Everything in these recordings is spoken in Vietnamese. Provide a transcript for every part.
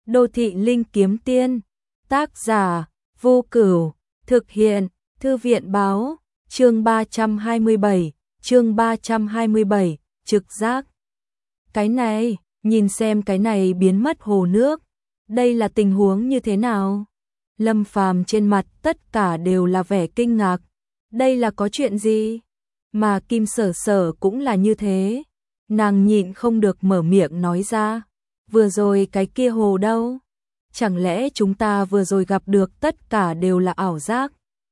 Đô thị linh kiếm tiên. Tác giả Vô Cửu. Thực hiện Thư viện báo. Chương 327, trực giác. Cái này, nhìn xem cái này biến mất hồ nước. Đây là tình huống như thế nào? Lâm Phàm trên mặt tất cả đều là vẻ kinh ngạc. Đây là có chuyện gì? Mà Kim Sở Sở cũng là như thế. Nàng nhịn không được mở miệng nói ra. Vừa rồi cái kia hồ đâu? Chẳng lẽ chúng ta vừa rồi gặp được tất cả đều là ảo giác?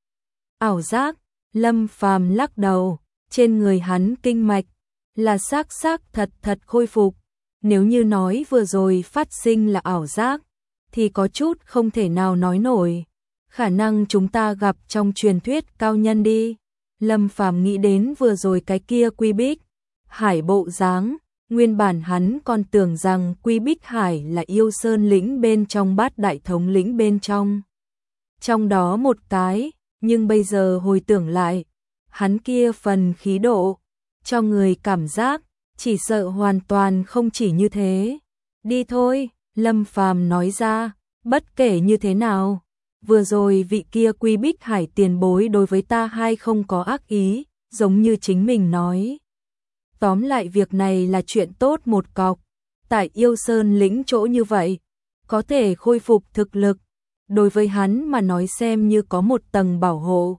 Ảo giác? Lâm Phàm lắc đầu. Trên người hắn kinh mạch là xác thật khôi phục. Nếu như nói vừa rồi phát sinh là ảo giác thì có chút không thể nào nói nổi. Khả năng chúng ta gặp trong truyền thuyết cao nhân đi. Lâm Phàm nghĩ đến vừa rồi cái kia Quy Bích Hải bộ dáng, nguyên bản hắn còn tưởng rằng Quy Bích Hải là Yêu Sơn lĩnh bên trong Bát Đại thống lĩnh bên trong. Trong đó một cái, nhưng bây giờ hồi tưởng lại, hắn kia phần khí độ, cho người cảm giác, chỉ sợ hoàn toàn không chỉ như thế. Đi thôi, Lâm Phàm nói ra, bất kể như thế nào, vừa rồi vị kia Quy Bích Hải tiền bối đối với ta hay không có ác ý, giống như chính mình nói. Tóm lại việc này là chuyện tốt một cọc, tại Yêu Sơn lĩnh chỗ như vậy, có thể khôi phục thực lực, đối với hắn mà nói xem như có một tầng bảo hộ.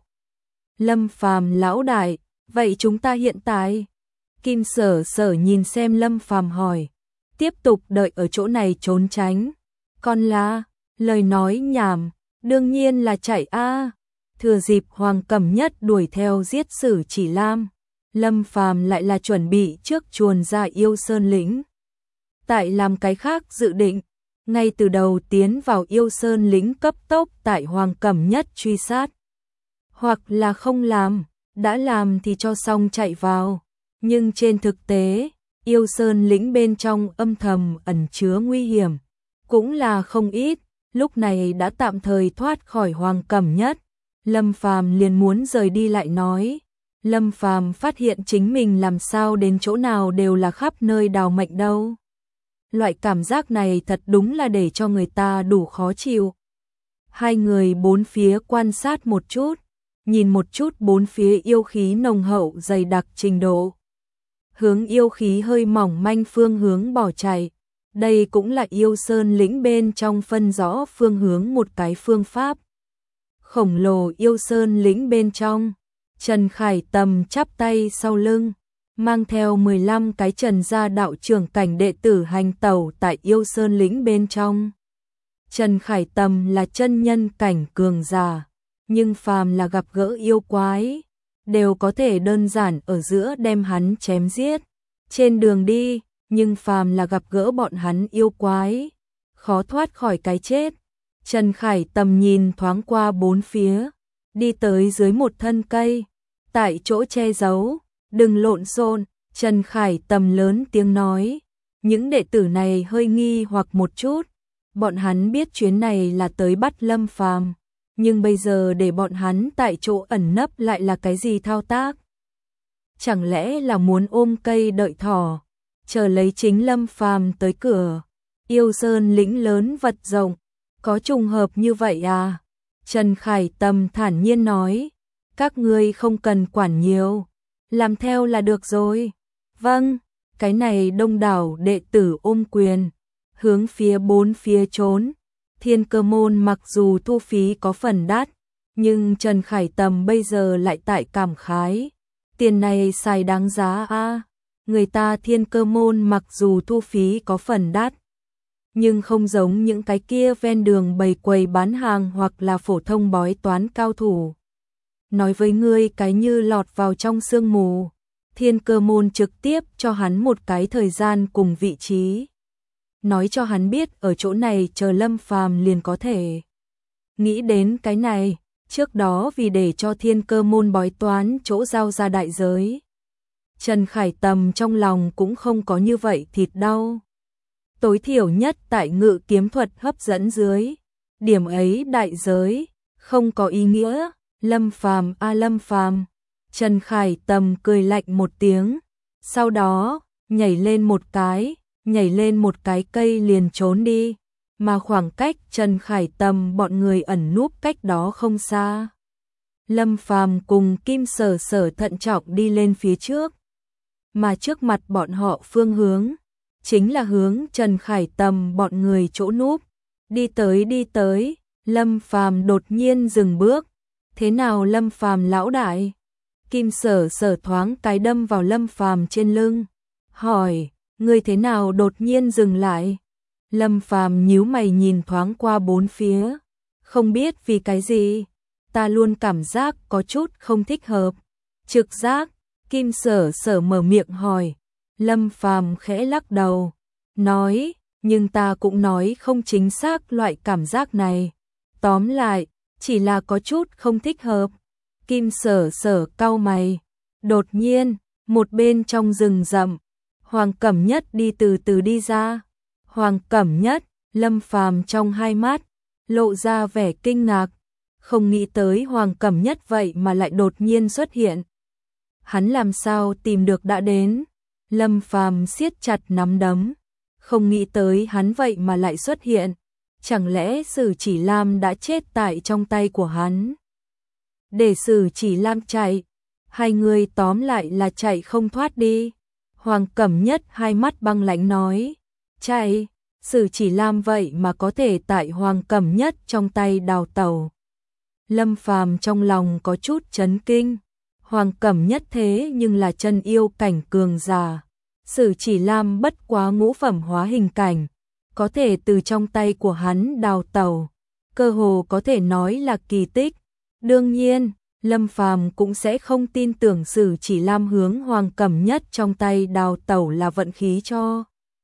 Lâm Phàm lão đại, vậy chúng ta hiện tại? Kim Sở Sở nhìn xem Lâm Phàm hỏi, tiếp tục đợi ở chỗ này trốn tránh. Còn là, lời nói nhảm, đương nhiên là chạy a. Thừa dịp Hoàng Cẩm Nhất đuổi theo giết Sử Chỉ Lam, Lâm Phàm lại là chuẩn bị trước chuồn ra Yêu Sơn lĩnh. Tại làm cái khác dự định, ngay từ đầu tiến vào Yêu Sơn lĩnh cấp tốc tại Hoàng Cẩm Nhất truy sát. Hoặc là không làm, đã làm thì cho xong chạy vào. Nhưng trên thực tế, Yêu Sơn lĩnh bên trong âm thầm ẩn chứa nguy hiểm, cũng là không ít, lúc này đã tạm thời thoát khỏi Hoàng Cẩm Nhất. Lâm Phàm liền muốn rời đi lại nói. Lâm Phàm phát hiện chính mình làm sao đến chỗ nào đều là khắp nơi đào mệnh đâu. Loại cảm giác này thật đúng là để cho người ta đủ khó chịu. Hai người bốn phía quan sát một chút, nhìn một chút bốn phía yêu khí nồng hậu dày đặc trình độ. Hướng yêu khí hơi mỏng manh phương hướng bỏ chạy. Đây cũng là Yêu Sơn lĩnh bên trong phân rõ phương hướng một cái phương pháp. Khổng lồ Yêu Sơn lĩnh bên trong, Trần Khải Tầm chắp tay sau lưng, mang theo 15 cái Trần gia đạo trưởng cảnh đệ tử hành tẩu tại Yêu Sơn lĩnh bên trong. Trần Khải Tầm là chân nhân cảnh cường giả, nhưng phàm là gặp gỡ yêu quái, đều có thể đơn giản ở giữa đem hắn chém giết. Trên đường đi, nhưng phàm là gặp gỡ bọn hắn yêu quái, khó thoát khỏi cái chết. Trần Khải Tầm nhìn thoáng qua bốn phía, đi tới dưới một thân cây, tại chỗ che giấu, đừng lộn xộn. Trần Khải Tầm lớn tiếng nói. Những đệ tử này hơi nghi hoặc một chút, bọn hắn biết chuyến này là tới bắt Lâm Phàm, nhưng bây giờ để bọn hắn tại chỗ ẩn nấp lại là cái gì thao tác? Chẳng lẽ là muốn ôm cây đợi thỏ, chờ lấy chính Lâm Phàm tới cửa? Yêu Sơn lĩnh lớn vật rộng, có trùng hợp như vậy à? Trần Khải Tầm thản nhiên nói, các ngươi không cần quản nhiều, làm theo là được rồi. Vâng, cái này đông đảo đệ tử ôm quyền, hướng phía bốn phía trốn. Thiên Cơ môn mặc dù thu phí có phần đắt, nhưng Trần Khải Tầm bây giờ lại tại cảm khái. Tiền này xài đáng giá a. Người ta Thiên Cơ môn mặc dù thu phí có phần đắt, nhưng không giống những cái kia ven đường bày quầy bán hàng hoặc là phổ thông bói toán cao thủ. Nói với ngươi cái như lọt vào trong sương mù. Thiên Cơ môn trực tiếp cho hắn một cái thời gian cùng vị trí, nói cho hắn biết ở chỗ này chờ Lâm Phàm liền có thể. Nghĩ đến cái này, trước đó vì để cho Thiên Cơ môn bói toán chỗ giao ra đại giới, Trần Khải Tầm trong lòng cũng không có như vậy thịt đau. Tối thiểu nhất tại ngự kiếm thuật hấp dẫn dưới, điểm ấy đại giới không có ý nghĩa. Lâm Phàm a Lâm Phàm. Trần Khải Tầm cười lạnh một tiếng, sau đó nhảy lên một cái cây liền trốn đi. mà khoảng cách Trần Khải Tầm bọn người ẩn núp cách đó không xa. Lâm Phàm cùng Kim Sở Sở thận trọng đi lên phía trước, mà trước mặt bọn họ phương hướng chính là hướng Trần Khải Tầm bọn người chỗ núp. Đi tới, Lâm Phàm đột nhiên dừng bước. Thế nào Lâm Phàm lão đại? Kim Sở Sở thoáng cái đâm vào Lâm Phàm trên lưng, hỏi, ngươi thế nào đột nhiên dừng lại? Lâm Phàm nhíu mày nhìn thoáng qua bốn phía, không biết vì cái gì, ta luôn cảm giác có chút không thích hợp. Trực giác? Kim Sở Sở mở miệng hỏi. Lâm Phàm khẽ lắc đầu, nói, nhưng ta cũng nói không chính xác loại cảm giác này. Tóm lại, chỉ là có chút không thích hợp. Kim Sở Sở cau mày. Đột nhiên, một bên trong rừng rậm, Hoàng Cẩm Nhất đi từ từ đi ra. Hoàng Cẩm Nhất, Lâm Phàm trong hai mắt lộ ra vẻ kinh ngạc, không nghĩ tới Hoàng Cẩm Nhất vậy mà lại đột nhiên xuất hiện. Hắn làm sao tìm được đã đến? Lâm Phàm siết chặt nắm đấm, không nghĩ tới hắn vậy mà lại xuất hiện. Chẳng lẽ Sử Chỉ Lam đã chết tại trong tay của hắn? Để Sử Chỉ Lam chạy, hai người tóm lại là chạy không thoát đi. Hoàng Cẩm Nhất hai mắt băng lãnh nói, chạy, Sử Chỉ Lam vậy mà có thể tại Hoàng Cẩm Nhất trong tay đào tẩu. Lâm Phàm trong lòng có chút chấn kinh, Hoàng Cẩm Nhất thế nhưng là chân yêu cảnh cường giả, Sử Chỉ Lam bất quá ngũ phẩm hóa hình cảnh, có thể từ trong tay của hắn đào tẩu, cơ hồ có thể nói là kỳ tích. Đương nhiên, Lâm Phàm cũng sẽ không tin tưởng Sử Chỉ Lam hướng Hoàng Cẩm Nhất trong tay đào tẩu là vận khí cho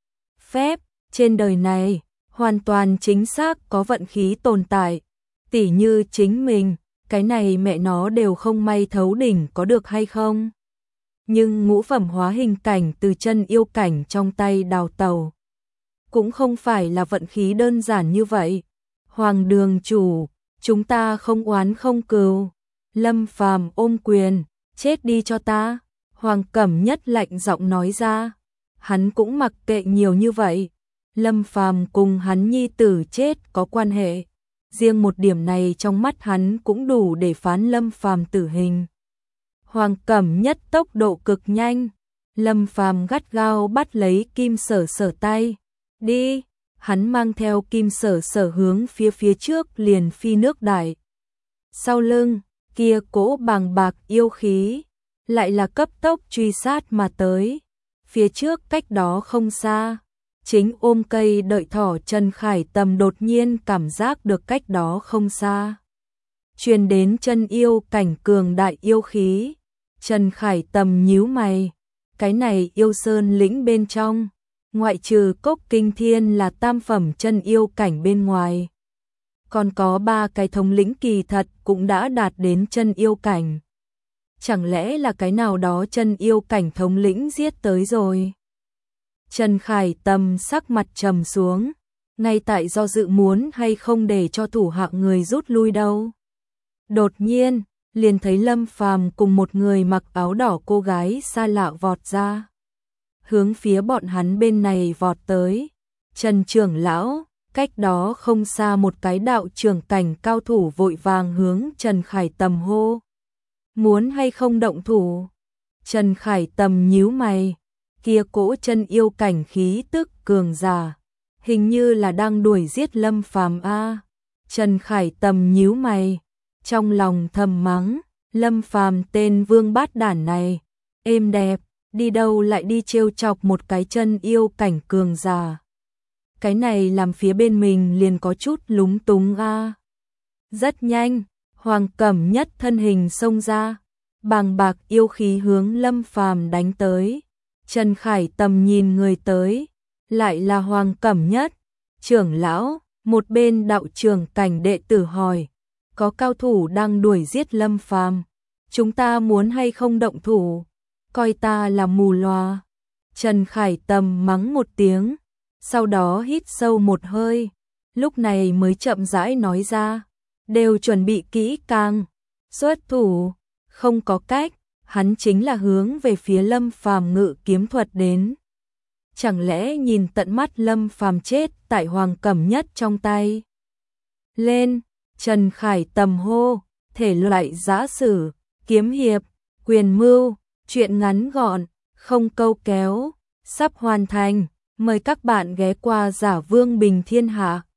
phép. Trên đời này, hoàn toàn chính xác có vận khí tồn tại, tỉ như chính mình, cái này mẹ nó đều không may thấu đỉnh có được hay không. Nhưng ngũ phẩm hóa hình cảnh từ chân yêu cảnh trong tay đào tẩu, cũng không phải là vận khí đơn giản như vậy. Hoàng đường chủ, chúng ta không oán không cừu. Lâm Phàm ôm quyền, chết đi cho ta. Hoàng Cẩm Nhất lạnh giọng nói ra. Hắn cũng mặc kệ nhiều như vậy. Lâm Phàm cùng hắn nhi tử chết có quan hệ. Riêng một điểm này trong mắt hắn cũng đủ để phán Lâm Phàm tử hình. Hoàng Cẩm Nhất tốc độ cực nhanh. Lâm Phàm gắt gao bắt lấy Kim Sở Sở tay. Đi, hắn mang theo Kim Sở Sở hướng phía trước liền phi nước đại. Sau lưng, kia cỗ bàng bạc yêu khí, lại là cấp tốc truy sát mà tới. Phía trước cách đó không xa, chính ôm cây đợi thỏ Trần Khải Tầm đột nhiên cảm giác được cách đó không xa truyền đến chân yêu cảnh cường đại yêu khí. Trần Khải Tầm nhíu mày, cái này yêu sơn lĩnh bên trong, ngoại trừ Cốc Kinh Thiên là tam phẩm chân yêu cảnh bên ngoài, còn có 3 cái thống lĩnh kỳ thật cũng đã đạt đến chân yêu cảnh. Chẳng lẽ là cái nào đó chân yêu cảnh thống lĩnh giết tới rồi? Trần Khải Tầm sắc mặt trầm xuống, ngay tại do dự muốn hay không để cho thủ hạ người rút lui đâu. Đột nhiên, liền thấy Lâm Phàm cùng một người mặc áo đỏ cô gái xa lạ vọt ra, hướng phía bọn hắn bên này vọt tới. Trần trưởng lão, cách đó không xa một cái đạo trưởng cảnh cao thủ vội vàng hướng Trần Khải Tầm hô. Muốn hay không động thủ? Trần Khải Tầm nhíu mày, kia cỗ chân yêu cảnh khí tức cường giả, hình như là đang đuổi giết Lâm Phàm a. Trần Khải Tầm nhíu mày, trong lòng thầm mắng, Lâm Phàm tên vương bát đản này, êm đẹp, đi đâu lại đi trêu chọc một cái chân yêu cảnh cường giả. Cái này làm phía bên mình liền có chút lúng túng a. Rất nhanh, Hoàng Cẩm Nhất thân hình xông ra, bàng bạc yêu khí hướng Lâm Phàm đánh tới. Trần Khải Tầm nhìn người tới, lại là Hoàng Cẩm Nhất. Trưởng lão, một bên đạo trưởng cảnh đệ tử hỏi, có cao thủ đang đuổi giết Lâm Phàm, chúng ta muốn hay không động thủ? Coi ta là mù loà. Trần Khải Tầm mắng một tiếng, sau đó hít sâu một hơi, lúc này mới chậm rãi nói ra, đều chuẩn bị kỹ càng, xuất thủ. Không có cách, hắn chính là hướng về phía Lâm Phàm ngự kiếm thuật đến. chẳng lẽ nhìn tận mắt Lâm Phàm chết tại Hoàng Cẩm Nhất trong tay. Lên, Trần Khải Tầm hô, thể loại giã sử, kiếm hiệp, quyền mưu, truyện ngắn gọn, không câu kéo, sắp hoàn thành, mời các bạn ghé qua Giả Vương Bình Thiên Hạ.